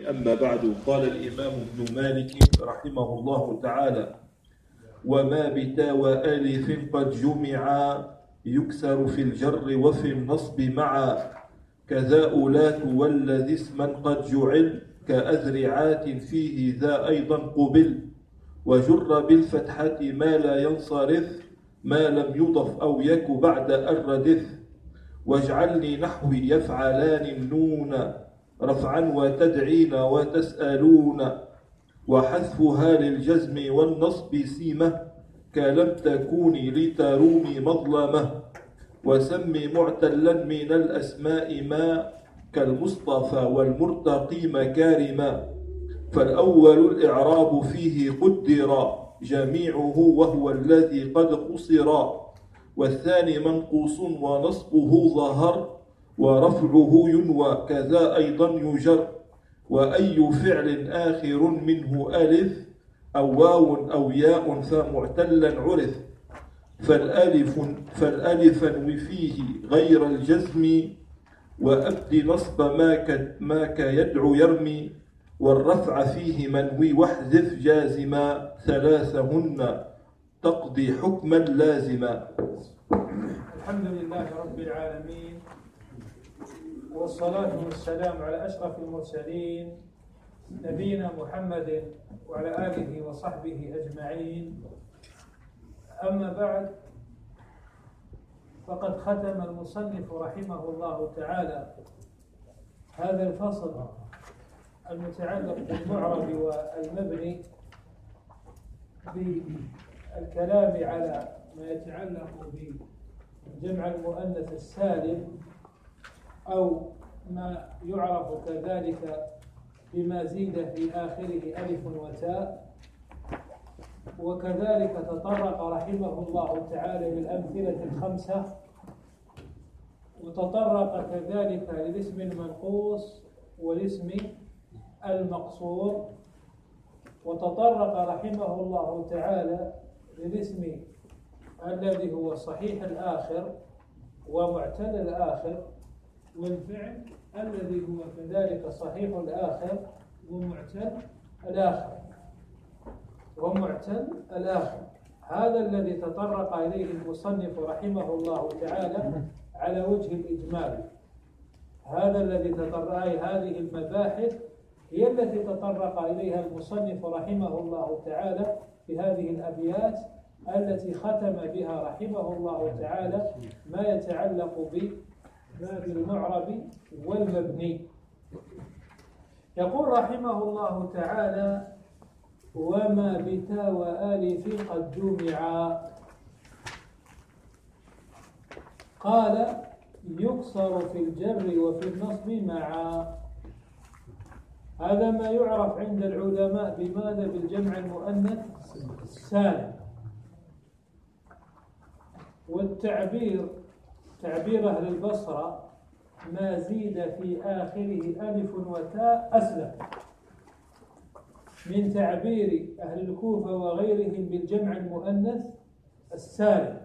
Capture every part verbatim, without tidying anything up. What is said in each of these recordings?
أما بعد. قال الإمام ابن مالك رحمه الله تعالى: وما بتا وآلف قد جمعا يكسر في الجر وفي النصب معا، كذا أولات والذي اسما قد جعل كأذرعات فيه ذا أيضا قبل، وجر بالفتحة ما لا ينصرف ما لم يضف أو يك بعد الردف، واجعلني نحو يفعلان النون رفعا وتدعين وتسألون، وحذفها للجزم والنصب سيمة كلم تكوني لترومي مظلمة، وسم معتلا من الأسماء ما كالمصطفى والمرتقي مكارما، فالأول الإعراب فيه قدر جميعه وهو الذي قد قصر، والثاني منقوص ونصبه ظهر ورفعه ينوى كذا أيضا يجر، وأي فعل آخر منه ألف أو واو أو ياء فمعتلا عرف، فالألف فالألف انو فيه غير الجزم، وأبد نصب ما ما كيدعو يرمي، والرفع فيه منوي واحذف جازما، ثلاثهن تقضي حكما لازما. الحمد لله رب العالمين، والصلاة والسلام على أشرف المرسلين نبينا محمد وعلى آله وصحبه أجمعين. أما بعد، فقد ختم المصنف رحمه الله تعالى هذا الفصل المتعلق بالمعرب والمبني بالكلام على ما يتعلق بجمع المؤنث السالم، أو ما يعرف كذلك بما زيد في آخره ألف وتاء. وكذلك تطرق رحمه الله تعالى للأمثلة الخمسة، وتطرق كذلك للاسم المنقوص والاسم المقصور، وتطرق رحمه الله تعالى للاسم الذي هو صحيح الآخر ومعتل الآخر، والفعل الذي هو كذلك صحيح الآخر ومعتل الآخر ومعتل الآخر. هذا الذي تطرق إليه المصنف رحمه الله تعالى على وجه الإجمال. هذا الذي تطرق هذه المباحث هي التي تطرق إليها المصنف رحمه الله تعالى في هذه الأبيات التي ختم بها رحمه الله تعالى ما يتعلق بباب المعرب والمبني. يقول رحمه الله تعالى: وما بتا وآلف قد جمعا. قال: يكسر في الجر وفي النصب معا. هذا ما يعرف عند العلماء بماذا؟ بالجمع المؤنث السالم. والتعبير تعبير أهل البصرة ما زيد في آخره ألف وتاء أسلم من تعبير أهل الكوفة وغيرهم بالجمع المؤنث السالم،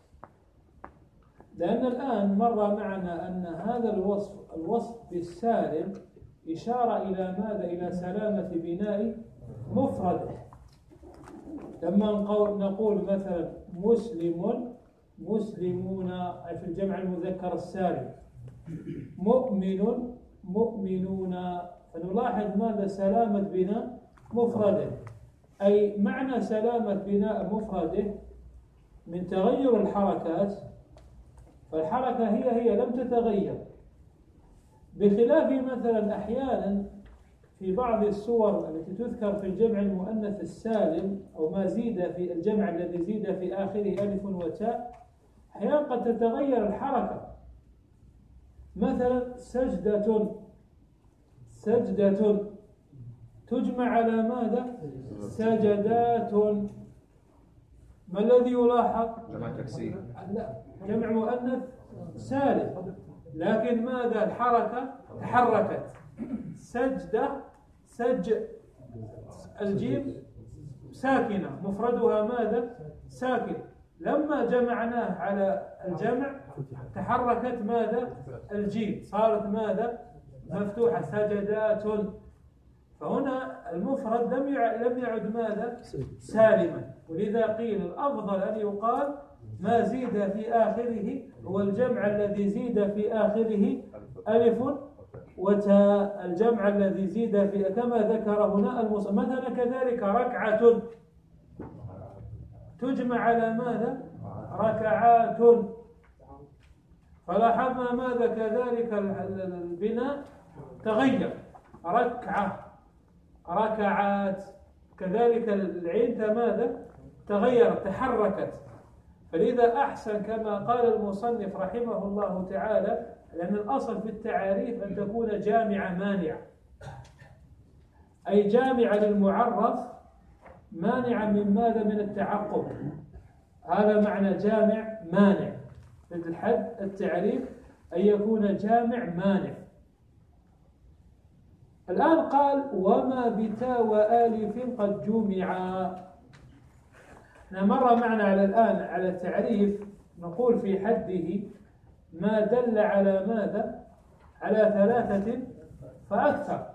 لأن الآن مر معنا أن هذا الوصف الوصف بالسالم إشارة إلى ماذا؟ إلى سلامة بناء مفرده. لما نقول مثلا مسلم مسلمون في الجمع المذكر السالم، مؤمن مؤمنون، فنلاحظ ماذا؟ سلامة بناء مفرده. أي معنى سلامة بناء مفرده من تغير الحركات، فالحركة هي هي لم تتغير، بخلاف مثلا أحيانا في بعض الصور التي تذكر في الجمع المؤنث السالم أو ما زيد في الجمع الذي زيد في آخره ألف وتاء، أحيانا قد تتغير الحركة. مثلا سجدة سجدة تجمع على ماذا؟ سجدات. ما الذي يلاحظ؟ جمع تكسير. لا، جمع مؤنث سالم، لكن ماذا؟ الحركة تحركت. سجدة سج الجيم ساكنة، مفردها ماذا؟ ساكن. لما جمعناه على الجمع تحركت ماذا؟ الجيم، صارت ماذا؟ مفتوحة. سجدات. فهنا المفرد لم لم يعد ماذا؟ سالما، ولذا قيل الأفضل أن يقال ما زيد في آخره هو الجمع الذي زيد في آخره ألف وتاء، الجمع الذي زيد في كما ذكر هنا المصنف. مثلا كذلك ركعة تجمع على ماذا؟ ركعات. فلاحظنا ماذا كذلك البناء تغير، ركعة ركعات، كذلك العين ماذا؟ تغيرت تحركت. فلذا أحسن كما قال المصنف رحمه الله تعالى، لأن الأصل في التعاريف أن تكون جامعة مانعة، أي جامعة للمعرف مانعة من ماذا؟ من التعقب. هذا معنى جامع مانع في الحد التعريف، أن يكون جامع مانع. الآن قال وما بتاء وآلف قد جمعا. مر معنا على الآن على التعريف، نقول في حده ما دل على ماذا؟ على ثلاثة فأكثر.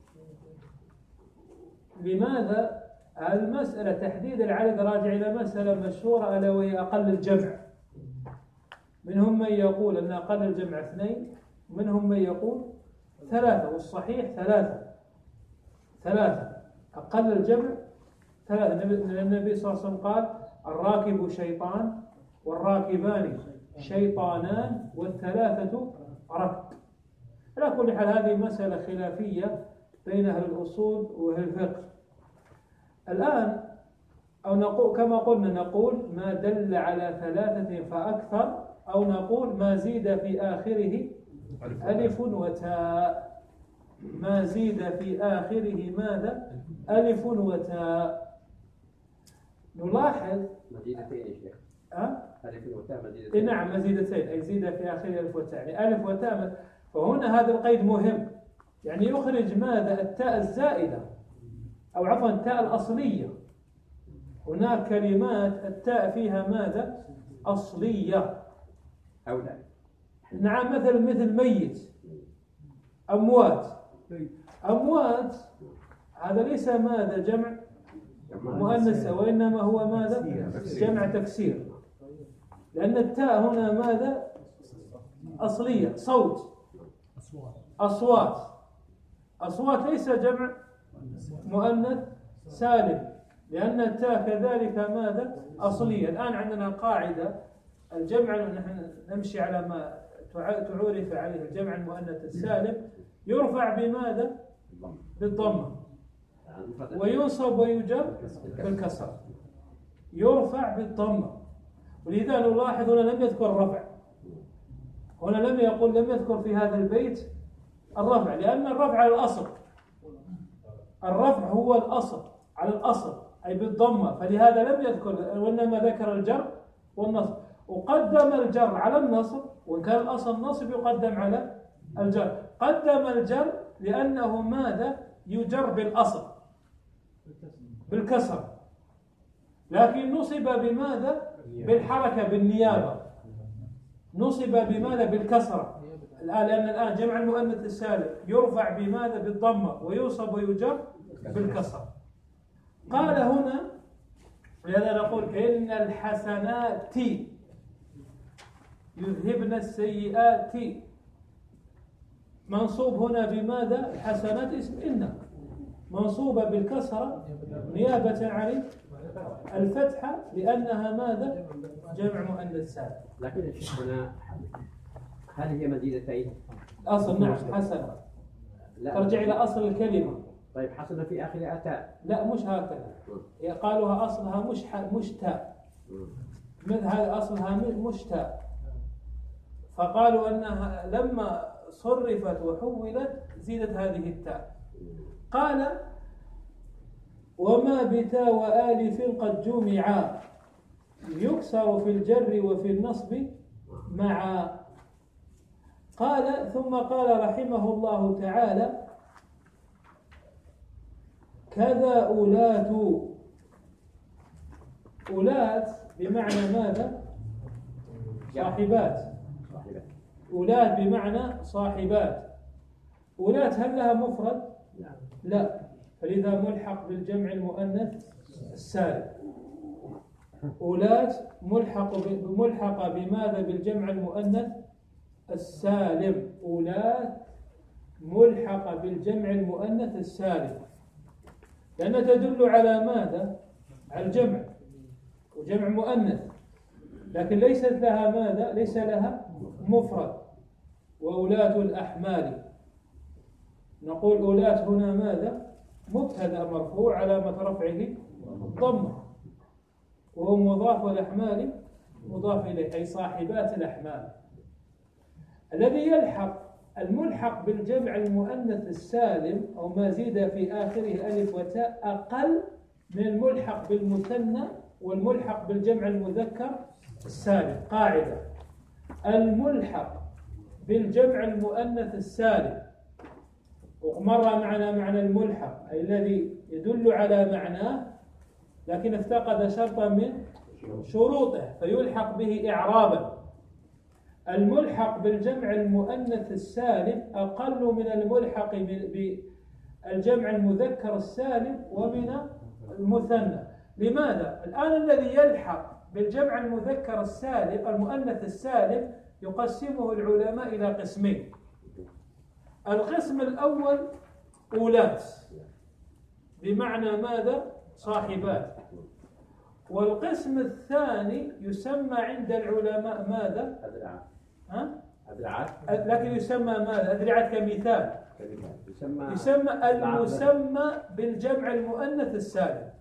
لماذا؟ المسألة تحديد العدد راجع إلى مسألة مشهورة ألا وهي أقل الجمع. منهم من يقول أن أقل الجمع اثنين، ومنهم من يقول ثلاثة، والصحيح ثلاثة ثلاثة أقل الجمع ثلاثة. النبي صلى الله عليه وسلم قال الراكب شيطان والراكبان شيطانان والثلاثة ركب. على كل حال هذه مسألة خلافية بين أهل الأصول وأهل الفقه. الآن أو نقول كما قلنا، نقول ما دل على ثلاثة فأكثر، أو نقول ما زيد في آخره ألف وتاء. ما زيد في آخره ماذا؟ ألف وتاء. نلاحظ مزيدتين يا شيخ. أه؟ ألف وتاء مزيدتين. نعم مزيدتين، أي زيد في آخره ألف وتاء، يعني ألف وتاء. فهنا هذا القيد مهم، يعني يخرج ماذا؟ التاء الزائدة، أو عفوا التاء الأصلية. هناك كلمات التاء فيها ماذا؟ أصلية. أولى. نعم، مثل مثل ميت، أموات. أموات هذا ليس ماذا؟ جمع مؤنث، وإنما هو ماذا؟ جمع تكسير، لأن التاء هنا ماذا؟ أصلية، صوت، أصوات. أصوات ليس جمع مؤنث سالم، لأن التاء كذلك ماذا؟ أصلية. الآن عندنا قاعدة الجمع، نحن نمشي على ما تعرف عليه الجمع المؤنث السالم، يرفع بماذا؟ بالضمة، وينصب ويجر بالكسر. يرفع بالضمة، ولذا نلاحظ هنا لم يذكر الرفع. هنا لم يقل لم يذكر في هذا البيت الرفع، لأن الرفع على الأصل. الرفع هو الأصل، على الأصل أي بالضمة، فلهذا لم يذكر، وإنما ذكر الجر والنصب. وقدم الجر على النصب، وإن كان الأصل النصب يقدم على الجر. قدم الجر لأنه ماذا؟ يجر بالأصل بالكسر، لكن نصب بماذا؟ بالحركة، بالنيابة. نصب بماذا؟ بالكسرة. الآن لأن الآن جمع المؤنث السالم يرفع بماذا؟ بالضمة، ويوصب ويجر بالكسر. قال هنا لذا نقول إن الحسنات يذهبن السيئات. منصوب هنا بماذا؟ الحسنات اسم إن، منصوبة بالكسرة نيابة عن الفتحة، لأنها ماذا؟ جمع مؤنث سالم. لكن الشيخ هنا هل هي مزيدتين؟ أصل نعم حسنة، ترجع إلى أصل الكلمة. طيب حسنة في آخر أتاء؟ لا مش هكذا، قالوها أصلها مش مش تاء، مثل هذا أصلها مش تاء، فقالوا أنها لما صرفت وحولت زيدت هذه التاء. قال وما بتاء وآلف قد جمعا يكسر في الجر وفي النصب معا. قال ثم قال رحمه الله تعالى كذا أولات. أولات بمعنى ماذا؟ صاحبات. أولات بمعنى صاحبات. أولات هل لها مفرد؟ لا، فلذا ملحق بالجمع المؤنث السالم. أولاة ملحق ملحقة بماذا؟ بالجمع المؤنث السالم. أولاة ملحقة بالجمع المؤنث السالم، لأنها تدل على ماذا؟ على الجمع، وجمع مؤنث، لكن ليست لها ماذا؟ ليس لها مفرد. وأولاة الأحمال، نقول أولاة هنا ماذا؟ مبتدأ مرفوع علامة رفعه ضمة، وهو مضاف، والأحمال مضاف إليه، أي صاحبات الأحمال. الذي يلحق الملحق بالجمع المؤنث السالم أو ما زيد في آخره ألف وتاء أقل من الملحق بالمثنى والملحق بالجمع المذكر السالم. قاعدة: الملحق بالجمع المؤنث السالم، ومر معنا معنى الملحق أي الذي يدل على معناه لكن افتقد شرطا من شروطه فيلحق به إعرابا. الملحق بالجمع المؤنث السالم أقل من الملحق بالجمع المذكر السالم ومن المثنى. لماذا؟ الآن الذي يلحق بالجمع المذكر السالم المؤنث السالم يقسمه العلماء إلى قسمين. القسم الأول أولات، بمعنى ماذا؟ صاحبات. والقسم الثاني يسمى عند العلماء ماذا؟ أذرعات. ها؟ أذرعات. لكن يسمى ماذا؟ أذرعات كمثال. يسمى يسمى المسمى بالجمع المؤنث السالم.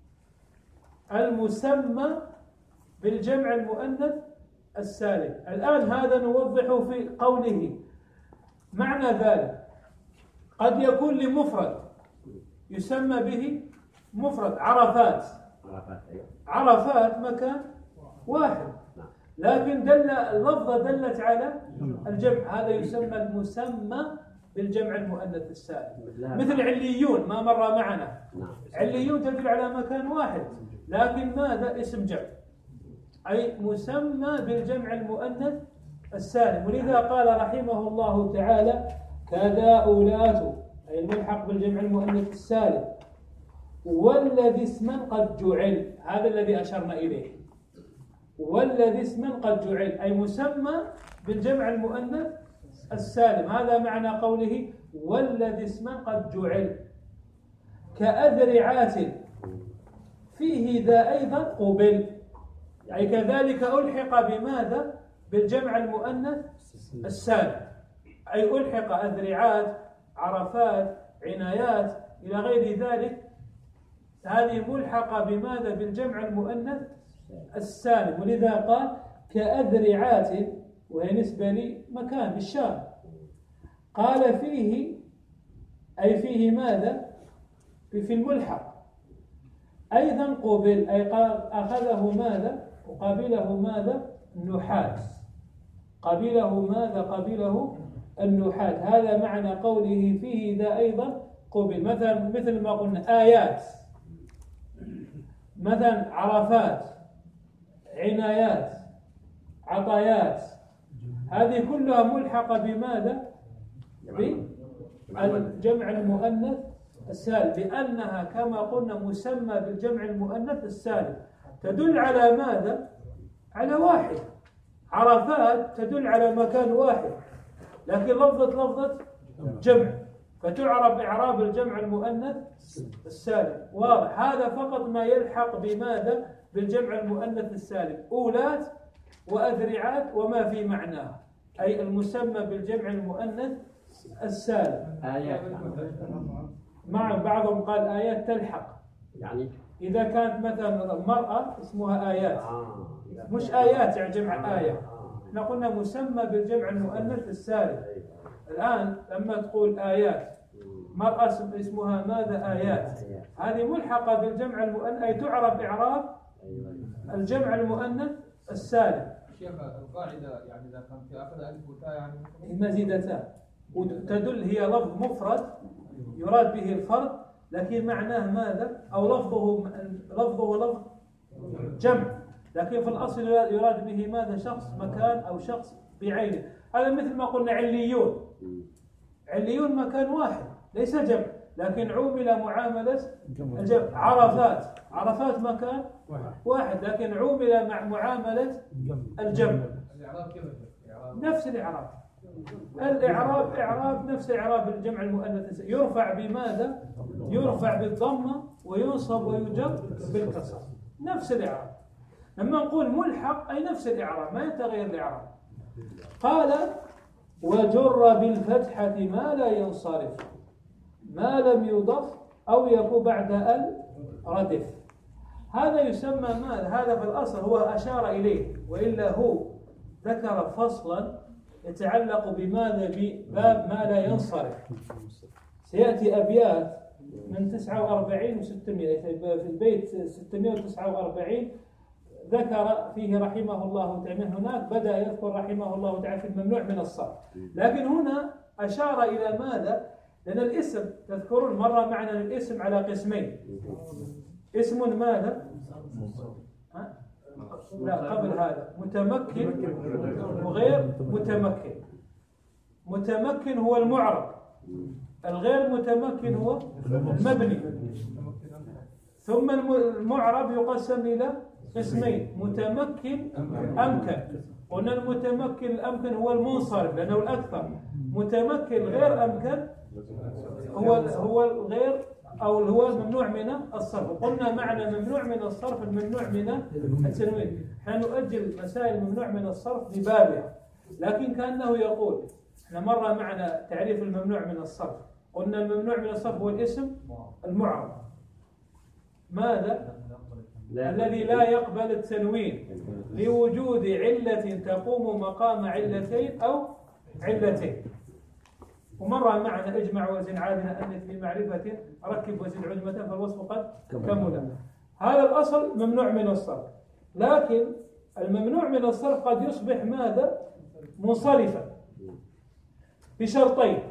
المسمى بالجمع المؤنث السالم. الآن هذا نوضحه في قوله. معنى ذلك قد يكون لمفرد يسمى به مفرد. عرفات، عرفات مكان واحد، لكن دل اللفظة دلت على الجمع، هذا يسمى المسمى بالجمع المؤنث السالم. مثل عليون ما مر معنا، عليون تدل على مكان واحد لكن ماذا؟ اسم جمع، أي مسمى بالجمع المؤنث السالم. ولذا قال رحمه الله تعالى: كذا أولاة، أي الملحق بالجمع المؤنث السالم، والذي اسما قد جعل، هذا الذي أشرنا إليه. والذي اسما قد جعل أي مسمى بالجمع المؤنث السالم، هذا معنى قوله والذي اسما قد جعل. كأذرعات فيه ذا أيضا قبل، أي كذلك ألحق بماذا؟ بالجمع المؤنث السالم، أي ألحق أذرعات، عرفات، عنايات إلى غير ذلك، هذه ملحقة بماذا؟ بالجمع المؤنث السالم. ولذا قال كأذرعات، وهي نسبة لمكان بالشام. قال فيه أي فيه ماذا؟ في الملحق. أيضا قبل أي أخذه ماذا؟ وقابله ماذا؟ النحاس. قبله ماذا؟ قبله النحاس. هذا معنى قوله فيه ذا أيضا قبل. مثلا مثل ما قلنا آيات، مثلا عرفات، عنايات، عطايات، هذه كلها ملحقة بماذا؟ بالجمع المؤنث السالم، لأنها كما قلنا مسمى بالجمع المؤنث السالم. تدل على ماذا؟ على واحد. عرفات تدل على مكان واحد لكن لفظة لفظة جمع، فتعرف إعراب الجمع المؤنث السالم. واضح؟ هذا فقط ما يلحق بماذا؟ بالجمع المؤنث السالم. أولات وأذرعات وما في معناه، أي المسمى بالجمع المؤنث السالم. آيات مع بعضهم قال آيات تلحق، يعني إذا كانت مثلا مرأة اسمها آيات، مش آيات يعني جمع آية. احنا قلنا مسمى بالجمع المؤنث السالم. الآن لما تقول آيات، مرأة اسمها ماذا؟ آيات، هذه ملحقة بالجمع المؤنث، أي تعرف إعراب الجمع المؤنث السالم. شيخ القاعدة يعني إذا كان في آخر ألف وتاء يعني مزيدتان، وتدل هي لفظ مفرد يراد به الفرد لكن معناه ماذا؟ أو لفظه لفظه لفظ جمع لكن في الأصل يراد به ماذا؟ شخص، مكان، أو شخص بعينه. هذا مثل ما قلنا عليون، عليون مكان واحد ليس جمع لكن عومل معاملة الجمع. عرفات عرفات مكان واحد لكن عومل مع معاملة الجمع. الإعراب كيف الإعراب؟ نفس الإعراب. الإعراب إعراب نفس إعراب الجمع المؤنث، يرفع بماذا؟ يرفع بالضمة وينصب ويجر بالكسر، نفس الإعراب. لما نقول ملحق أي نفس الإعراب، ما يتغير الإعراب. قال وجر بالفتحة ما لا ينصرف ما لم يضف أو يكون بعد ال ردف. هذا يسمى ماذا؟ هذا في الأصل هو أشار إليه، وإلا هو ذكر فصلا يتعلق بماذا؟ بباب ما لا ينصرف. سيأتي أبيات من تسعة وأربعين وستمائة في البيت ستمائة وتسعة وأربعين ذكر فيه رحمه الله تعالى. هناك بدأ يذكر رحمه الله تعالى في الممنوع من الصرف، لكن هنا أشار إلى ماذا؟ لأن الاسم تذكرون مرة معنا الاسم على قسمين، اسم ماذا؟ ها؟ لا قبل هذا متمكن وغير متمكن. متمكن هو المعرب، الغير متمكن هو المبني. ثم المعرب يقسم إلى قسمين، متمكن أمكن. قلنا المتمكن الأمكن هو المنصرف لأنه الأكثر، متمكن غير أمكن هو هو الغير أو هو الممنوع من الصرف. قلنا معنى ممنوع من الصرف الممنوع من التنوين. احنا نؤجل مسائل الممنوع من الصرف لبابها، لكن كأنه يقول احنا مرة معنا تعريف الممنوع من الصرف. قلنا الممنوع من الصرف هو الاسم المعرب ماذا؟ الذي لا يقبل التنوين لوجود علة تقوم مقام علتين أو علتين. ومرة معنا اجمع وزن عادنا أنث في معرفة ركب وزن عجمة فالوصف قد كمل. هذا الأصل ممنوع من الصرف، لكن الممنوع من الصرف قد يصبح ماذا؟ منصرفا بشرطين.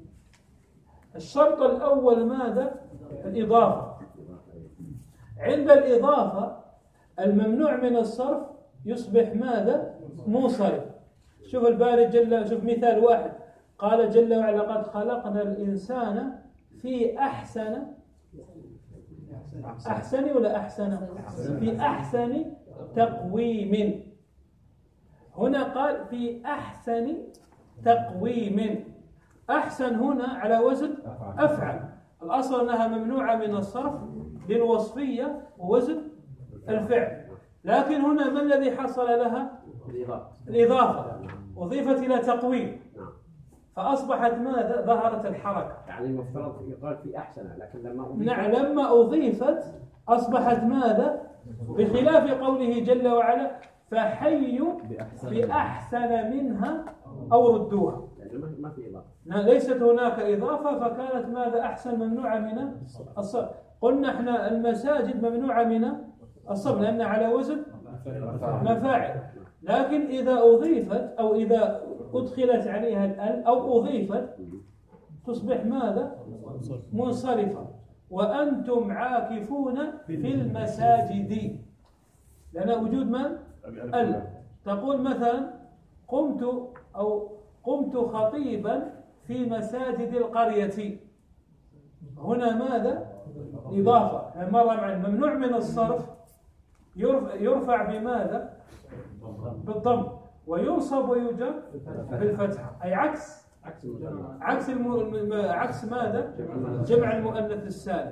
الشرط الأول ماذا؟ الإضافة. عند الإضافة الممنوع من الصرف يصبح ماذا؟ منصرف. شوف الباري جل، شوف مثال واحد، قال جل وعلا قد خلقنا الإنسان في أحسن أحسن ولا أحسن في أحسن تقويم. هنا قال في أحسن تقويم. أحسن هنا على وزن أفعل. الأصل أنها ممنوعة من الصرف للوصفية ووزن الفعل، لكن هنا ما الذي حصل لها؟ الإضافة، أضيفت إلى تقويم فأصبحت ماذا؟ ظهرت الحركة. يعني المفترض يقال في أحسن، لكن لما أضيفت نعم لما أضيفت أصبحت ماذا؟ بخلاف قوله جل وعلا فحيوا بأحسن منها أو ردوها. ما في إضافة، ليست هناك إضافة فكانت ماذا؟ أحسن ممنوعة من الصرف. قلنا احنا المساجد ممنوعة من الصرف لأن على وزن مفاعل، لكن إذا أضيفت أو إذا أدخلت عليها الأل أو أضيفت تصبح ماذا؟ منصرفة. وأنتم عاكفون في المساجد لأن وجود من؟ ال. تقول مثلا قمت أو قمت خطيبا في مساجد القرية. هنا ماذا؟ إضافة. مرة مع الممنوع من الصرف يرفع بماذا؟ بالضم وينصب ويجر بالفتحة، أي عكس عكس الم... عكس ماذا؟ جمع المؤنث السالم.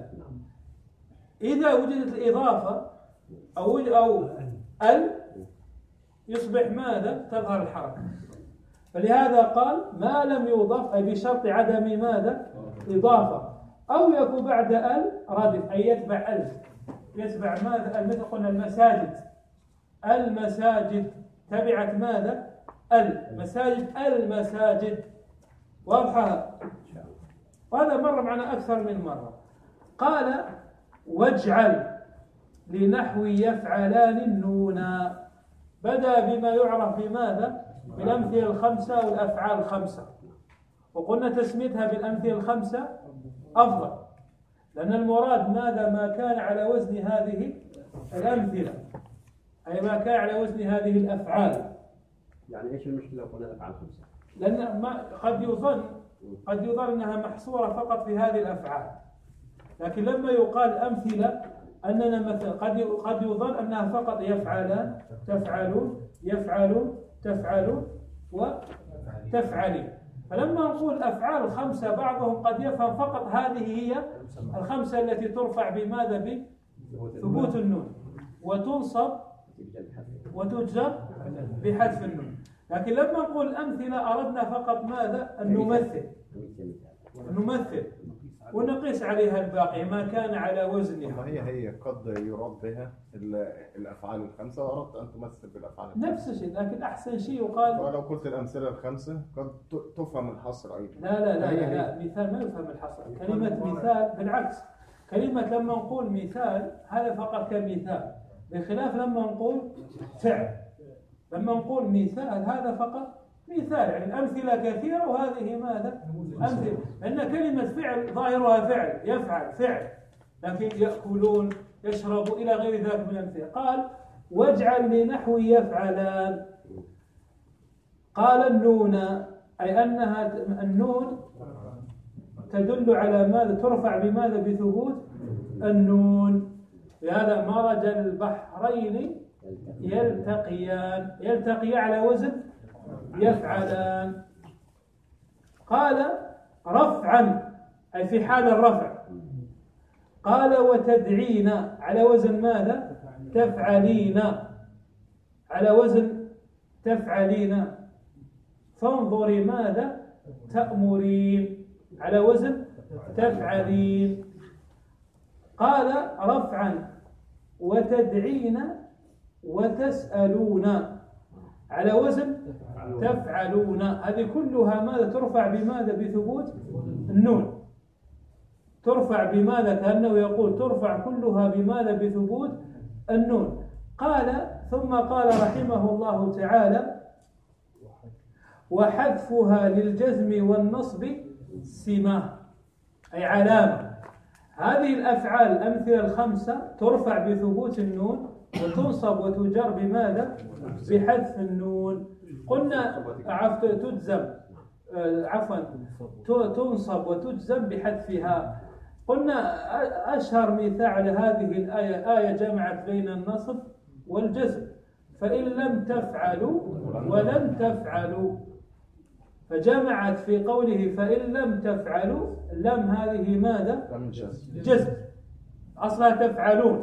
إذا وجدت الإضافة أو أو ال يصبح ماذا؟ تظهر الحركة. فلهذا قال ما لم يضاف أي بشرط عدم ماذا؟ إضافة أو يكون بعد ال ردف أي يتبع ال يتبع ماذا؟ مثل قلنا المساجد المساجد تبعت ماذا؟ المساجد المساجد. واضحة؟ وهذا مر معنا أكثر من مرة. قال واجعل لنحو يفعلان النونا. بدأ بما يعرف بماذا؟ بالأمثلة الخمسة والأفعال الخمسة، وقلنا تسميتها بالأمثلة الخمسة أفضل لأن المراد ماذا؟ ما كان على وزن هذه الأمثلة أي ما كان على وزن هذه الأفعال. يعني إيش المشكلة لو قلنا الأفعال خمسة؟ لأن ما قد يظن قد يظن أنها محصورة فقط في هذه الأفعال، لكن لما يقال أمثلة أننا مثلا قد قد يظن أنها فقط يفعلان، تفعلون، يفعلون، تفعلون، وتفعلي. فلما نقول أفعال الخمسة بعضهم قد يفهم فقط هذه هي الخمسة التي ترفع بماذا؟ بثبوت النون، وتنصب وتجزر بحذف النون. لكن لما نقول أمثلة أردنا فقط ماذا؟ أن نمثل نمثل ونقيس عليها الباقي ما كان على وزنها. هي هي قد يراد بها الأفعال الخمسة، وأردت أن تمثل بالأفعال الخمسة نفس الشيء، لكن أحسن شيء يقال ولو قلت الأمثلة الخمسة قد تفهم الحصر أيضا. لا لا لا, لا, لا مثال ما يفهم الحصر. كلمة مثال بالعكس، كلمة لما نقول مثال هذا فقط كمثال، بخلاف لما نقول فعل. لما نقول مثال هذا فقط مثال، يعني الأمثلة كثيرة وهذه ماذا؟ أمثلة، لأن كلمة فعل ظاهرها فعل، يفعل فعل، لكن يأكلون، يشربوا إلى غير ذلك من الأمثلة. قال واجعل لنحو يفعلان. قال النون، أي أنها النون تدل على ماذا؟ ترفع بماذا؟ بثبوت النون. لهذا مرج البحرين يلتقيان، يلتقيان على وزن يفعلان. قال رفعا، أي في حال الرفع. قال وتدعين على وزن ماذا؟ تفعلين، على وزن تفعلين. فانظري ماذا؟ تأمرين، على وزن تفعلين. قال رفعا وتدعين وتسألون، على وزن تفعلون. هذه كلها ماذا؟ ترفع بماذا؟ بثبوت النون. ترفع بماذا؟ كأنه يقول ترفع كلها بماذا؟ بثبوت النون. قال ثم قال رحمه الله تعالى وحذفها للجزم والنصب سمة، أي علامة. هذه الأفعال الأمثلة الخمسة ترفع بثبوت النون وتنصب وتجر بماذا؟ بحذف النون. قلنا عفت تجزم عفوا تنصب وتجزم بحذفها. قلنا أشهر مثال لهذه الآية آية جمعت بين النصب والجزم، فإن لم تفعلوا ولن تفعلوا، فجمعت في قوله فإن لم تفعلوا. لم هذه ماذا؟ جزم، أصلها تفعلون.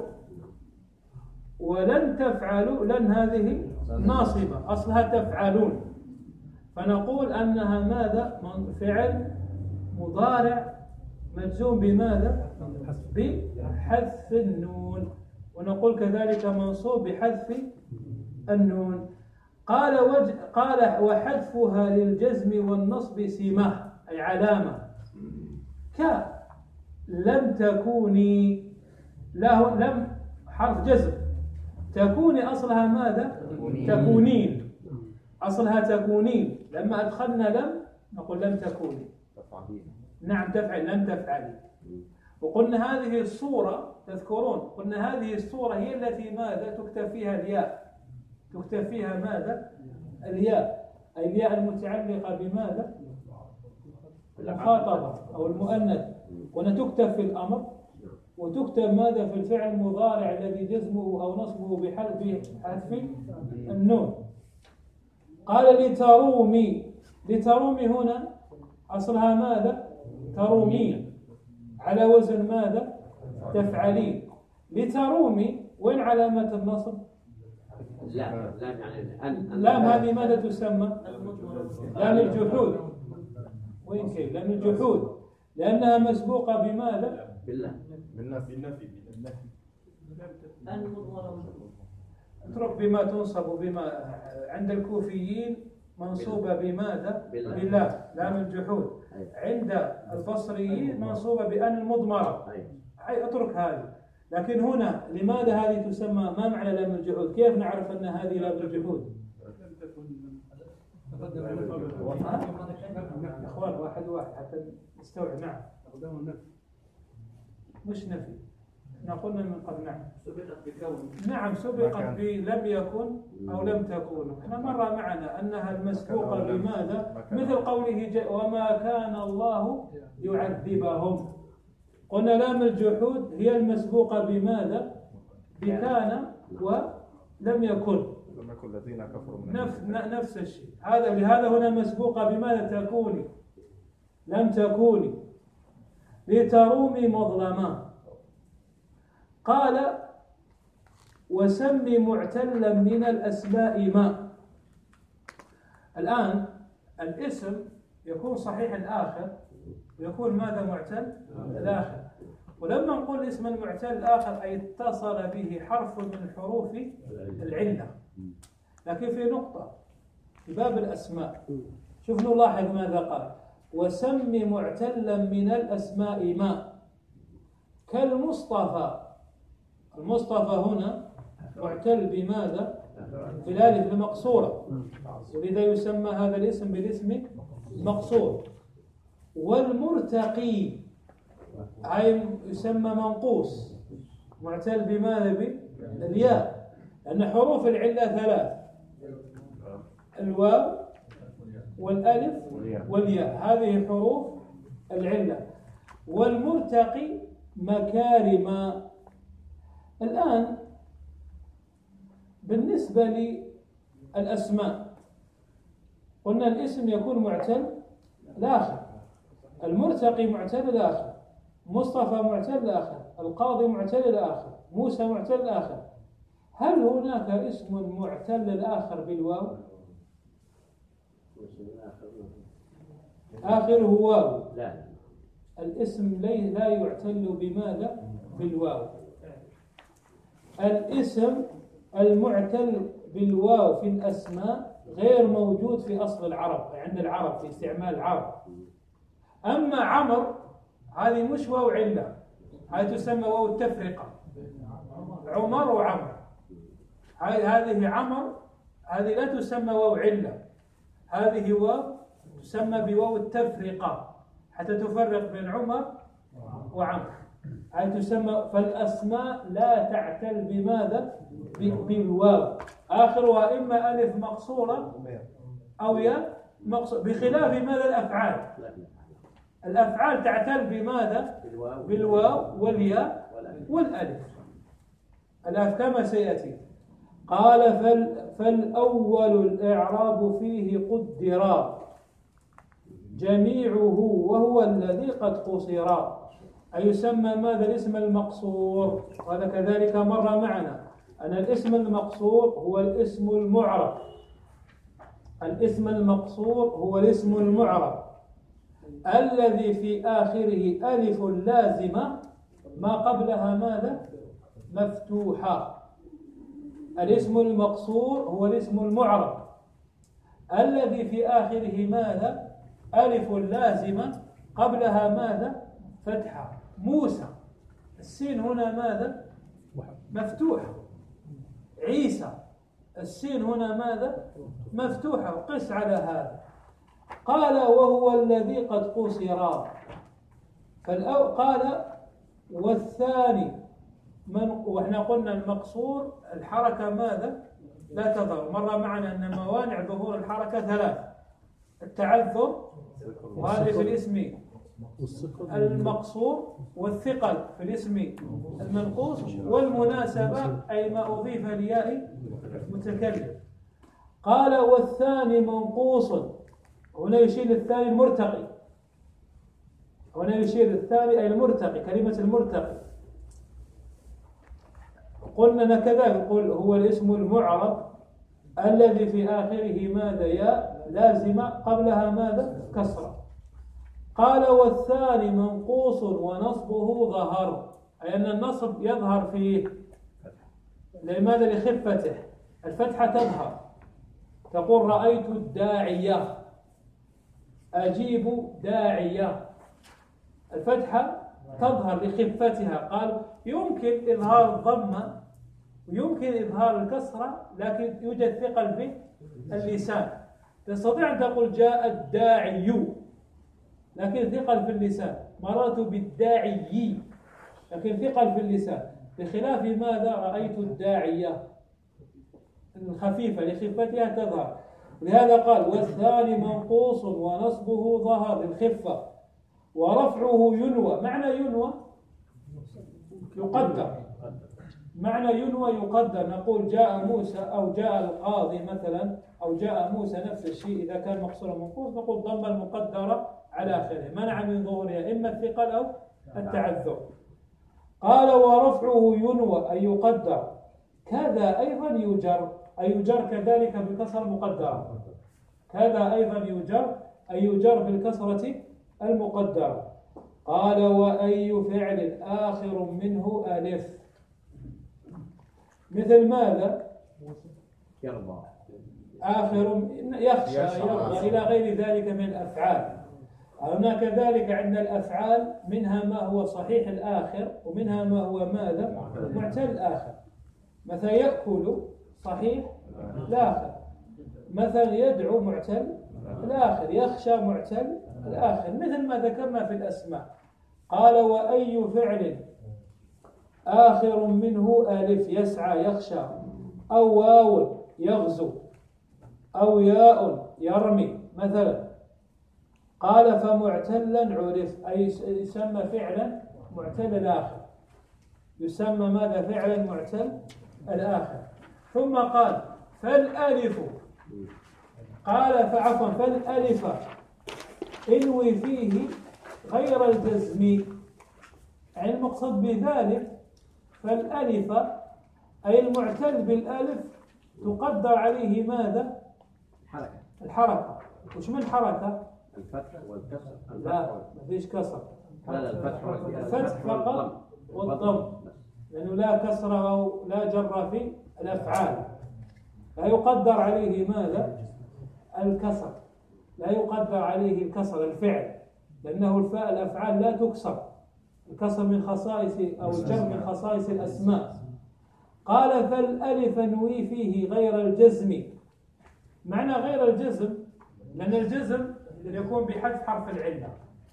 ولن تفعلوا، لن هذه ناصبة، أصلها تفعلون. فنقول أنها ماذا؟ فعل مضارع مجزوم بماذا؟ بحذف النون. ونقول كذلك منصوب بحذف النون. قال وج... قال وحذفها للجزم والنصب سمة، أي علامة. ك لم تكوني، له لم حرف جزم، تكوني أصلها ماذا؟ تكونين، أصلها تكونين. لما أدخلنا لم نقول لم تكوني، نعم تفعل، لم تفعلي. وقلنا هذه الصورة تذكرون، قلنا هذه الصورة هي التي ماذا؟ تكتب فيها الياء، تكتب فيها ماذا؟ الياء، أي الياء المتعلقة بماذا؟ المخاطبة أو المؤنث. ونتكتب في الأمر، وتكتب ماذا؟ في الفعل المضارع الذي جزمه أو نصبه بحذف النون. قال لترومي، لترومي هنا أصلها ماذا؟ ترومين، على وزن ماذا؟ تفعلين. لترومي وين علامة النصب؟ لا لا يعني لام هذه ماذا تسمى؟ لام الجحود. وين كيف؟ لام الجحود، لأنها مسبوقة بماذا؟ بالله، بالنفي. بالنفي اترك بما تنصب بما عند الكوفيين منصوبة بماذا؟ بالله، لام الجحود. عند البصريين منصوبة بأن المضمرة، أي اترك هذه. لكن هنا لماذا هذه تسمى؟ ما معنى لام الجحود؟ كيف نعرف أن هذه لام الجحود؟ إخوان واحد واحد حتى نستوعب. نعم، مش نفي، قلنا من قبل نعم سبقت بكون. نعم سبقت ب لم يكن أو لم تكن. احنا مر معنا أنها المسبوقة بماذا؟ مثل قوله ج... وما كان الله يعذبهم. قلنا لام الجحود هي المسبوقة بماذا؟ بكان ولم يكن. لم يكن الذين كفروا من نفس نفس الشيء. هذا لهذا هنا مسبوقة بماذا تكوني؟ لم تكوني لترومي مظلما. قال وسمي معتلا من الأسماء ما. الآن الاسم يكون صحيح الآخر ويكون ماذا معتل الآخر. ولما نقول اسم المعتل الآخر أي اتصل به حرف من حروف العلة. لكن في نقطة في باب الأسماء شوف نلاحظ ماذا قال وسمي معتلا من الأسماء ما كالمصطفى. المصطفى هنا معتل بماذا؟ بالالف المقصورة ولذا يسمى هذا الاسم بالاسم المقصور. والمرتقي أي يسمى منقوص معتل بماذا؟ بالياء لأن حروف العلة ثلاث الواو والألف والياء هذه حروف العلة. والمرتقي مكارم. الآن بالنسبة للأسماء قلنا الاسم يكون معتل الآخر المرتقي معتل الآخر مصطفى معتل الآخر القاضي معتل الآخر موسى معتل الآخر. هل هناك اسم معتل الآخر بالواو؟ آخره واو. لا الاسم لا يعتل بماذا؟ بالواو. الاسم المعتل بالواو في الأسماء غير موجود في أصل العرب عند العرب في استعمال العرب. أما عمر هذه مش واو علة هذه تسمى واو التفرقة. عمر وعمر هذه عمر هذه لا تسمى واو علة هذه واو تسمى بواو التفرقة حتى تفرق بين عمر وعمر. هذه تسمى فالأسماء لا تعتل بماذا؟ بالواو آخرها إما ألف مقصورة أو ياء مقصورة بخلاف ماذا؟ الأفعال. الأفعال تعتل بماذا؟ بالواو والياء والألف. الألف كما سيأتي. قال فال فالأول الإعراب فيه قدرا جميعه وهو الذي قد قصرا. أي يسمى ماذا؟ الاسم المقصور. وهذا كذلك مر معنا أن الاسم المقصور هو الاسم المعرب. الاسم المقصور هو الاسم المعرب الذي في آخره ألف لازمة ما قبلها ماذا؟ مفتوحة. الاسم المقصور هو الاسم المعرب الذي في آخره ماذا؟ ألف لازمة قبلها ماذا؟ فتحة. موسى السين هنا ماذا؟ مفتوحة. عيسى السين هنا ماذا؟ مفتوحة. وقس على هذا. قال وهو الذي قد قصر. قال والثاني من وإحنا قلنا المقصور الحركة ماذا؟ لا تظهر. مر معنا أن موانع ظهور الحركة ثلاث التعذر وهذا في الاسم المقصور والثقل في الاسم المنقوص والمناسبة أي ما أضيف لياء متكلم. قال والثاني منقوص. هنا يشير الثاني المرتقي. هنا يشير الثاني أي المرتقي كلمة المرتقي. قلنا كذلك نقول هو الاسم المعرب الذي في آخره ماذا؟ ياء لازمة قبلها ماذا؟ كسرة. قال والثاني منقوص ونصبه ظهر أي أن النصب يظهر فيه. لماذا؟ لخفته. الفتحة تظهر تقول رأيت الداعية أجيب داعية. الفتحة تظهر لخفتها. قال يمكن إظهار الضمة ويمكن إظهار الكسرة لكن يوجد ثقل في اللسان. تستطيع أن تقول جاء الداعي لكن ثقل في اللسان. مررت بالداعي لكن ثقل في اللسان، بخلاف ماذا رأيت الداعية الخفيفة لخفتها تظهر. لهذا قال والثاني منقوص ونصبه ظهر للخفة ورفعه ينوى. معنى ينوى يقدر، معنى ينوى يقدر. نقول جاء موسى أو جاء القاضي مثلا أو جاء موسى نفس الشيء، إذا كان مقصورا منقوص نقول ضم المقدرة على آخره منع من ظهورها إما الثقل أو التعذر. قال ورفعه ينوى أي يقدر، كذا أيضا يجر أي يجر كذلك بالكسرة المقدرة، كذا أيضا يجر أي يجر بالكسرة المقدرة. قال وأي فعل آخر منه ألف، مثل ماذا؟ يرضى آخر يخشى يرضى إلى غير ذلك من الأفعال. هناك كذلك عندنا الأفعال منها ما هو صحيح الآخر ومنها ما هو ماذا؟ معتل الآخر. مثلا يأكل صحيح الآخر، مثلا يدعو معتل الآخر، يخشى معتل الآخر، مثل ما ذكرنا في الأسماء. قال وأي فعل آخر منه ألف يسعى يخشى أو واو يغزو أو ياء يرمي مثلا. قال فمعتلا عرف أي يسمى فعلا معتل الآخر، يسمى ماذا؟ فعلا معتل الآخر. ثم قال فالألف، قال فعفوا فالألف انوي فيه غير الجزم، يعني المقصد بذلك فالألف أي المعتل بالألف تقدر عليه ماذا؟ حركة. الحركة. وش من حركة؟ الفتح والكسر. لا ما فيش كسر. لا لا الفتح الفتح فقط والضم، لأنه لا كسر أو لا جر في الأفعال. لا يقدر عليه ماذا؟ الكسر، لا يقدر عليه الكسر الفعل، لأنه الفاء الأفعال لا تكسر، الكسر من خصائص أو الجر من خصائص الأسماء. قال فالألف نوي فيه غير الجزم. معنى غير الجزم لأن الجزم يكون بحذف حرف العلة،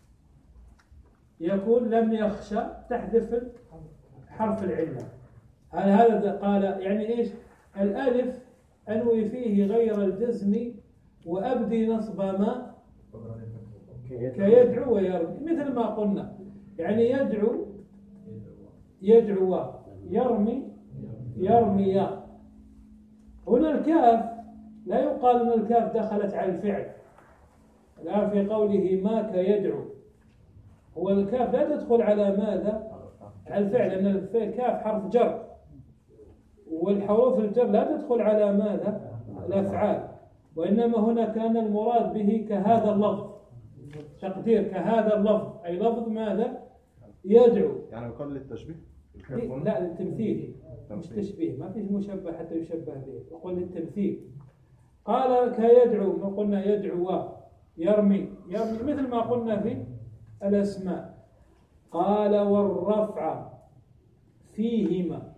يكون لم يخشى تحذف حرف العلة. هذا قال يعني إيش؟ الألف أنوي فيه غير الجزم وأبدي نصب ما كيدعو ويرمي، مثل ما قلنا يعني يدعو يدعو يرمي يرمي. هنا الكاف لا يقال أن الكاف دخلت على الفعل، الآن في قوله ما كيدعو هو الكاف لا تدخل على ماذا؟ على الفعل، لأن الكاف حرف جر والحروف الجر لا تدخل على ماذا؟ الأفعال. وإنما هنا كان المراد به كهذا اللفظ، تقدير كهذا اللفظ أي لفظ ماذا؟ يدعو، يعني يقال للتشبيه. لا للتمثيل مش تشبيه، ما فيش مشبه حتى يشبه به، يقول للتمثيل. قال كيدعو، ما قلنا يدعو يرمي يرمي مثل ما قلنا في الأسماء. قال والرفع فيهما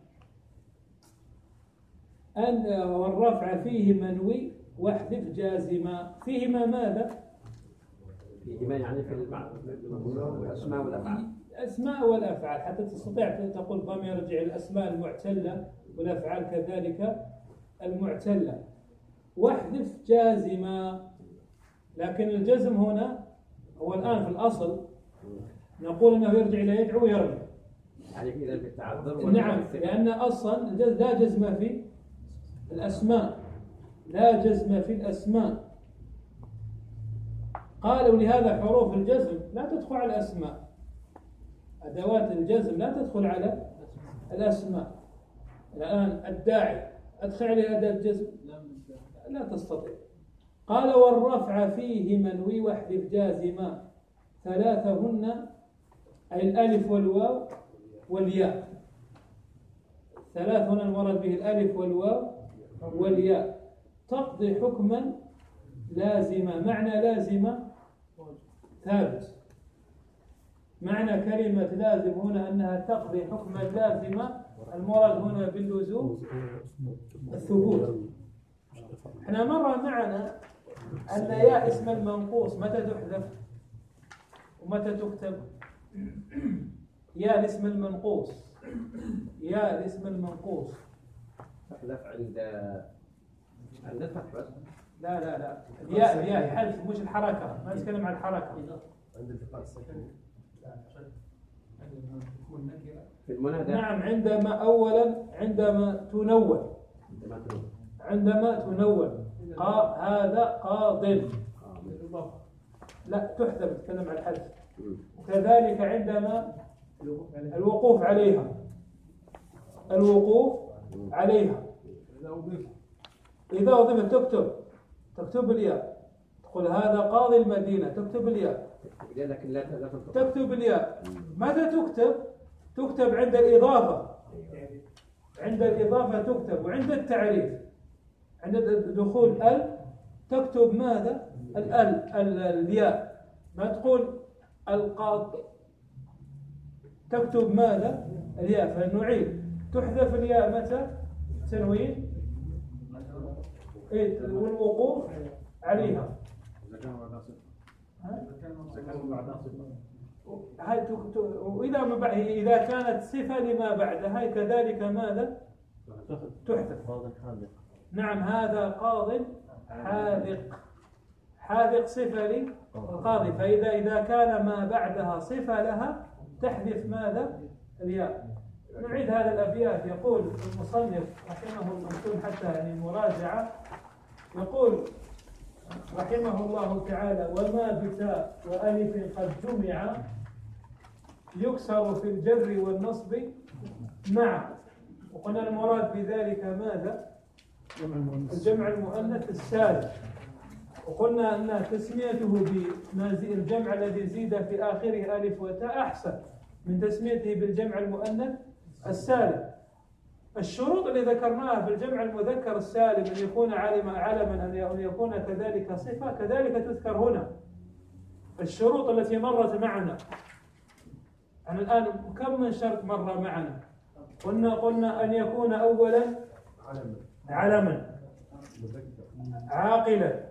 أن والرفع فيه منوي واحذف جازما. فيهما ماذا؟ فيهما يعني في الأسماء والأفعال. الأسماء والأفعال حتى تستطيع تقول ضم يرجع الأسماء المعتلة والأفعال كذلك المعتلة. واحذف جازما، لكن الجزم هنا هو الآن في الأصل نقول أنه يرجع إلى يدعو ويرمي، يعني إذا بالتعذر. نعم، لأن أصلا لا جزم في الأسماء، لا جزم في الأسماء. قالوا لهذا حروف الجزم لا تدخل على الأسماء، أدوات الجزم لا تدخل على الأسماء. الآن الداعي أدخل عليه أداة جزم؟ لا تستطيع. قال والرفع فيه منوي واحذف جازما ثلاثهن أي الألف والواو والياء. ثلاث هنا المراد به الألف والواو والياء، تقضي حكما لازما. معنى لازمة ثابت، معنى كلمة لازم هنا أنها تقضي حكما لازما، المراد هنا باللزوم الثبوت. احنا مر معنا أن ياء اسم المنقوص متى تحذف ومتى تكتب؟ يا الاسم المنقوص، يا الاسم المنقوص. تحذف عند عند الفتح بس. لا لا لا، الياء الياء حذف مش الحركة، ما نتكلم عن الحركة. عند التقاء الساكنين. في المنادى. نعم، عندما أولا عندما تنون، عندما تنون. عندما تنون قا هذا قاض، لا تحذف، نتكلم عن الحذف. كذلك عندما الوقوف عليها، الوقوف عليها إذا أضيفت تكتب تكتب الياء، تقول هذا قاضي المدينة، تكتب الياء، لكن لا لا تنطق. تكتب الياء. متى تكتب؟ تكتب عند الإضافة، عند الإضافة تكتب، وعند التعريف عند دخول ال تكتب ماذا؟ ال ال الياء، ما تقول القاض، تكتب ماذا؟ الياء. فنعيد، تحذف الياء متى؟ تنوين والوقوف عليها. هاي وإذا ما بعد، إذا كانت صفة لما بعدها كذلك ماذا؟ تحذف. نعم، هذا قاض حاذق، حاذق صفة للقاضي، فإذا إذا كان ما بعدها صفة لها تحذف ماذا؟ الياء. نعيد هذا الأبيات. يقول المصنف رحمه الله حتى يعني مراجعة، يقول رحمه الله تعالى: وما بتاء وألف قد جمع يكسر في الجر والنصب مع. وقلنا المراد بذلك ماذا؟ الجمع المؤنث السالم. وقلنا أن تسميته بالجمع الذي زيد في آخره ألف وتاء أحسن من تسميته بالجمع المؤنث السالم. الشروط اللي ذكرناها في الجمع المذكر السالم أن يكون علما علما أن يكون كذلك صفة، كذلك تذكر هنا. الشروط التي مرت معنا أنا الآن كم من شرط مر معنا؟ قلنا قلنا أن يكون أولا علما، عاقلا،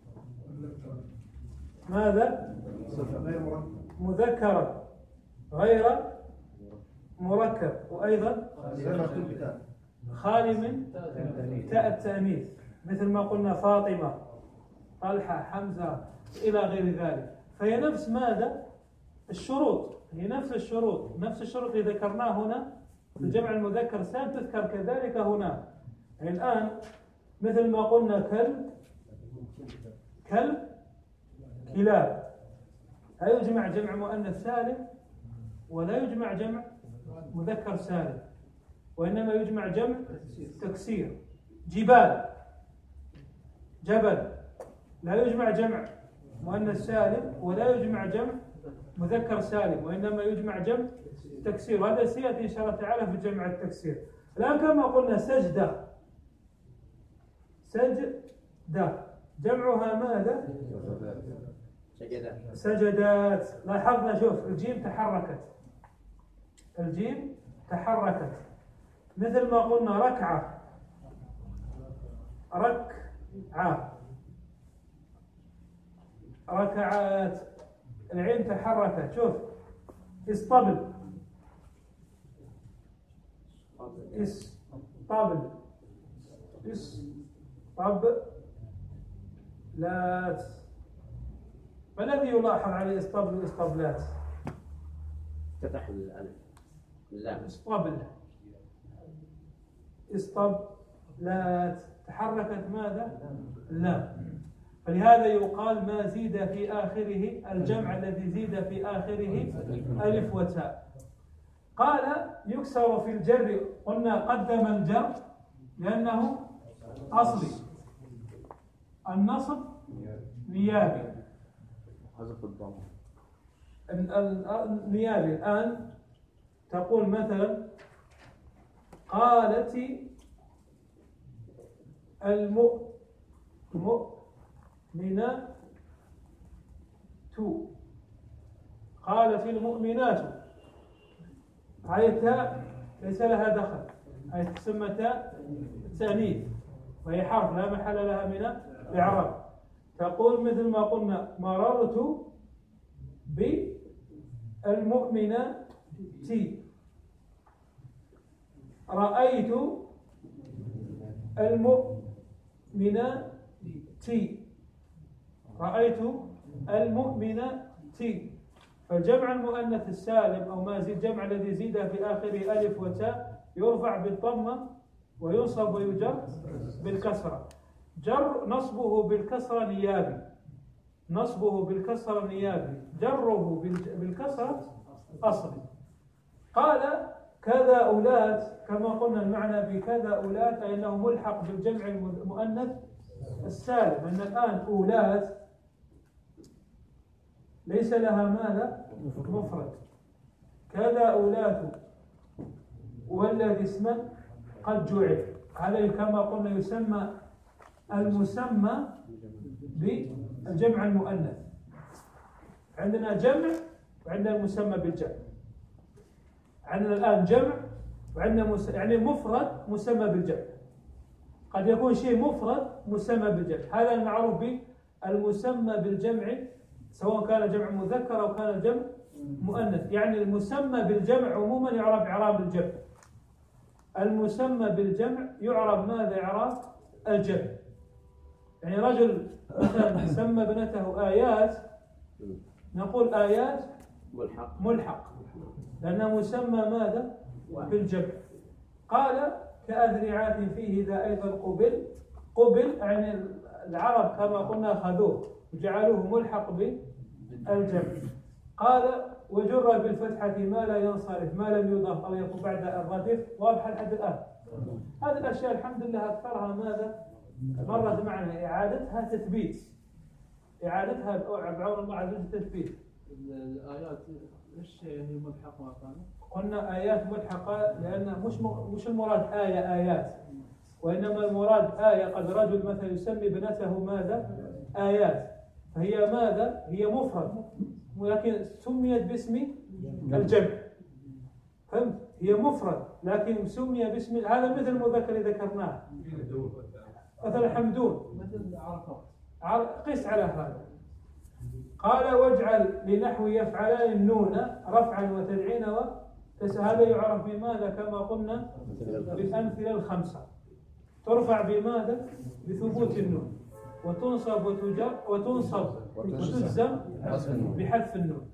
ماذا؟ مذكرا غير مركب، وأيضا خالي من تاء التأنيث، مثل ما قلنا فاطمة، طلحة، حمزة إلى غير ذلك. فهي نفس ماذا؟ الشروط، هي نفس الشروط، نفس الشروط اللي ذكرناها هنا في الجمع المذكر السالم تذكر كذلك هنا. يعني الآن مثل ما قلنا كلب، كلب، كلاب، لا يجمع جمع مؤنث سالم ولا يجمع جمع مذكر سالم، وإنما يجمع جمع تكسير. جبال، جبل، لا يجمع جمع مؤنث سالم ولا يجمع جمع مذكر سالم، وإنما يجمع جمع تكسير، وهذا سيأتي إن شاء الله تعالى في جمع التكسير. الآن كما قلنا سجدة، سجدة جمعها ماذا؟ سجدات. سجدات. لاحظنا، شوف الجيم تحركت، الجيم تحركت، مثل ما قلنا ركعة، ركعة، ركعات، العين تحركت. شوف اسطبل، اسطبل، اسطبلات. ما الذي يلاحظ على اسطبل واسطبلات؟ فتح الألف. لا. اسطبل، اسطبلات، تحركت ماذا؟ لا. فلهذا يقال ما زيد في آخره، الجمع الذي زيد في آخره ألف وتاء. قال يكسر في الجر، قلنا قدم الجر لأنه أصلي، النصب نيابي، حذف الضم النيابي. الآن تقول مثلا قالت المؤمنات، قالت المؤمنات، هاي التاء ليس لها دخل، هاي تسمى تاء تأنيث، وهي حرف لا محل لها من الإعراب. تقول مثل ما قلنا مررت بالمؤمنات تي. رأيت المؤمنات. رأيت المؤمنات. فالجمع المؤنث السالم أو ما زيد جمع الذي زيد في آخره ألف وتاء يرفع بالضمة وينصب ويجر بالكسرة. جر نصبه بالكسرة نيابي، نصبه بالكسرة نيابي، جره بالكسرة أصلي. قال كذا أولاد، كما قلنا المعنى بكذا أولاد أي أنه ملحق بالجمع المؤنث السالم، أن الآن أولاد ليس لها ماذا؟ مفرد. كذا أولاد والذي اسما قد جعل، هذا كما قلنا يسمى المسمى بالجمع المؤنث. عندنا جمع وعندنا المسمى بالجمع. عندنا الآن جمع وعندنا مس... يعني مفرد مسمى بالجمع. قد يكون شيء مفرد مسمى بالجمع، هذا المعروف بالمسمى بالجمع، سواء كان جمع مذكر أو كان جمع مؤنث. يعني المسمى بالجمع عموما يعرف إعراب الجمع. المسمى بالجمع يعرف ماذا؟ إعراب الجمع. يعني رجل مثلا سمى ابنته آيات، نقول آيات ملحق ملحق لأنه مسمى ماذا؟ بالجمع. قال كأذرعات فيه ذا أيضا قبل. قبل يعني العرب كما قلنا أخذوه وجعلوه ملحق بالجمع. قال وجر بالفتحة ما لا ينصرف ما لم يضاف أو يكون بعد الردف. واضح لحد الآن. هذه الأشياء الحمد لله أكثرها ماذا؟ مرت معنا إعادتها تثبيت، إعادتها بعون الله عز وجل تثبيت. الآيات إيش هي ملحقة كانت؟ قلنا آيات ملحقة لأن مش مش المراد آية آيات، وإنما المراد آية. قد رجل مثلا يسمي ابنته ماذا؟ آيات، فهي ماذا؟ هي مفرد ولكن سميت باسم الجمع. فهمت؟ هي مفرد لكن سمي باسم، هذا مثل المذكر اللي ذكرناه مثلا حمدون، مثل عرفات. قس على هذا. قال واجعل لنحو يفعلان النون رفعا وتدعين وتس، هذا يعرف بماذا؟ كما قلنا بالأمثلة الخمسة. ترفع بماذا؟ بثبوت النون، وتنصب وتجر وتنصب وتجزم بحذف النون.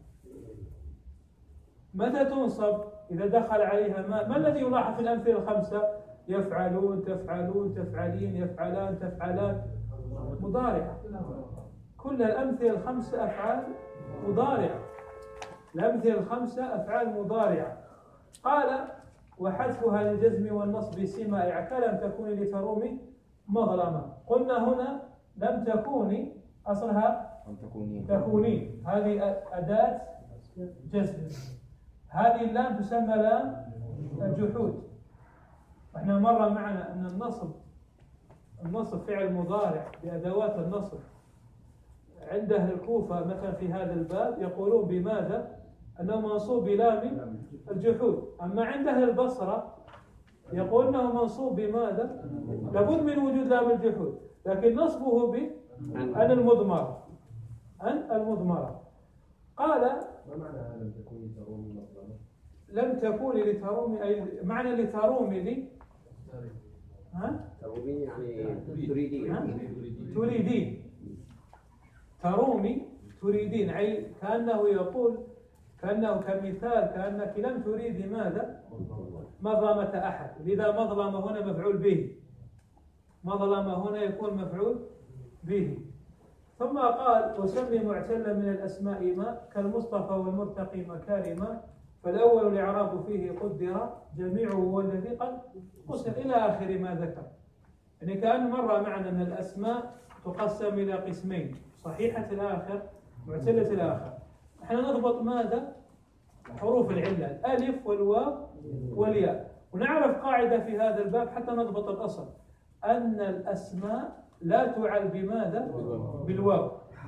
متى تنصب؟ إذا دخل عليها ما. ما الذي يلاحظ في الأمثلة الخمسة؟ يفعلون تفعلون تفعلين يفعلان تفعلان، مضارعة. كل الأمثلة الخمسة أفعال مضارعة. الأمثلة الخمسة أفعال مضارعة. قال وحذفها للجزم والنصب سمائع كلم تكوني لترومي مظلمة. قلنا هنا لم تكوني أصلها تكونين، هذه أداة جزم. هذه اللام تسمى لام الجحود. احنا مر معنا أن النصب النصب فعل مضارع بأدوات النصب عند أهل الكوفة مثلا في هذا الباب يقولون بماذا؟ أنه منصوب بلام الجحود. أما عند أهل البصرة يقول أنه منصوب بماذا؟ لابد من وجود لام الجحود، لكن نصبه بأن المضمرة أن المضمرة. قال ما معنى لم تكوني ترومي مظلمة؟ لم تكوني لترومي أي معنى لترومي لي ها؟ ترومين يعني تريدين تريدين ترومي تريدين، أي كأنه يقول كأنه كمثال كأنك لم تريدي ماذا؟ مظلمة أحد. لذا مظلمة هنا مفعول به، مظلمة هنا يكون مفعول به. ثم قال وسمي معتلا من الأسماء ما كالمصطفى والمرتقي مكارما، فالأول الإعراب فيه قدر جميعه هو الذي قد قصر إلى آخر ما ذكر. يعني كأن مر معنا أن الأسماء تقسم إلى قسمين، صحيحة الآخر معتلة الآخر. احنا نضبط ماذا؟ حروف العلة الألف والواو والياء. ونعرف قاعدة في هذا الباب حتى نضبط الأصل، أن الأسماء لا تعل بماذا؟ بالواو.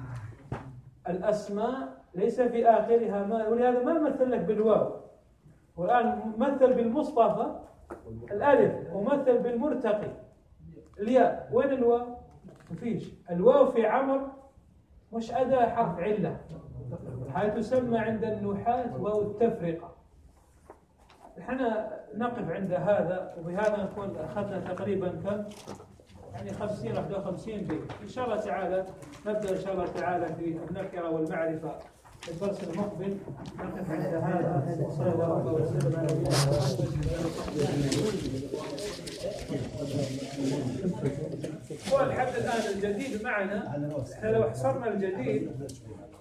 الأسماء ليس في آخرها ما، ولهذا ما مثل لك بالواو. والآن مثل بالمصطفى الألف ومثل بالمرتقي الياء. وين الواو؟ مفيش. الواو في عمر مش أداة حرف علة، هاي تسمى عند النحاة واو التفرقة. احنا نقف عند هذا، وبهذا نكون اخذنا تقريبا كم؟ يعني خمسين واحد وخمسين بيت. ان شاء الله تعالى نبدا ان شاء الله تعالى في النكره والمعرفه الدرس المقبل. نقف عند هذا وصلى الله وسلم على نبينا محمد. هو لحد الان الجديد معنا، احنا لو حصرنا الجديد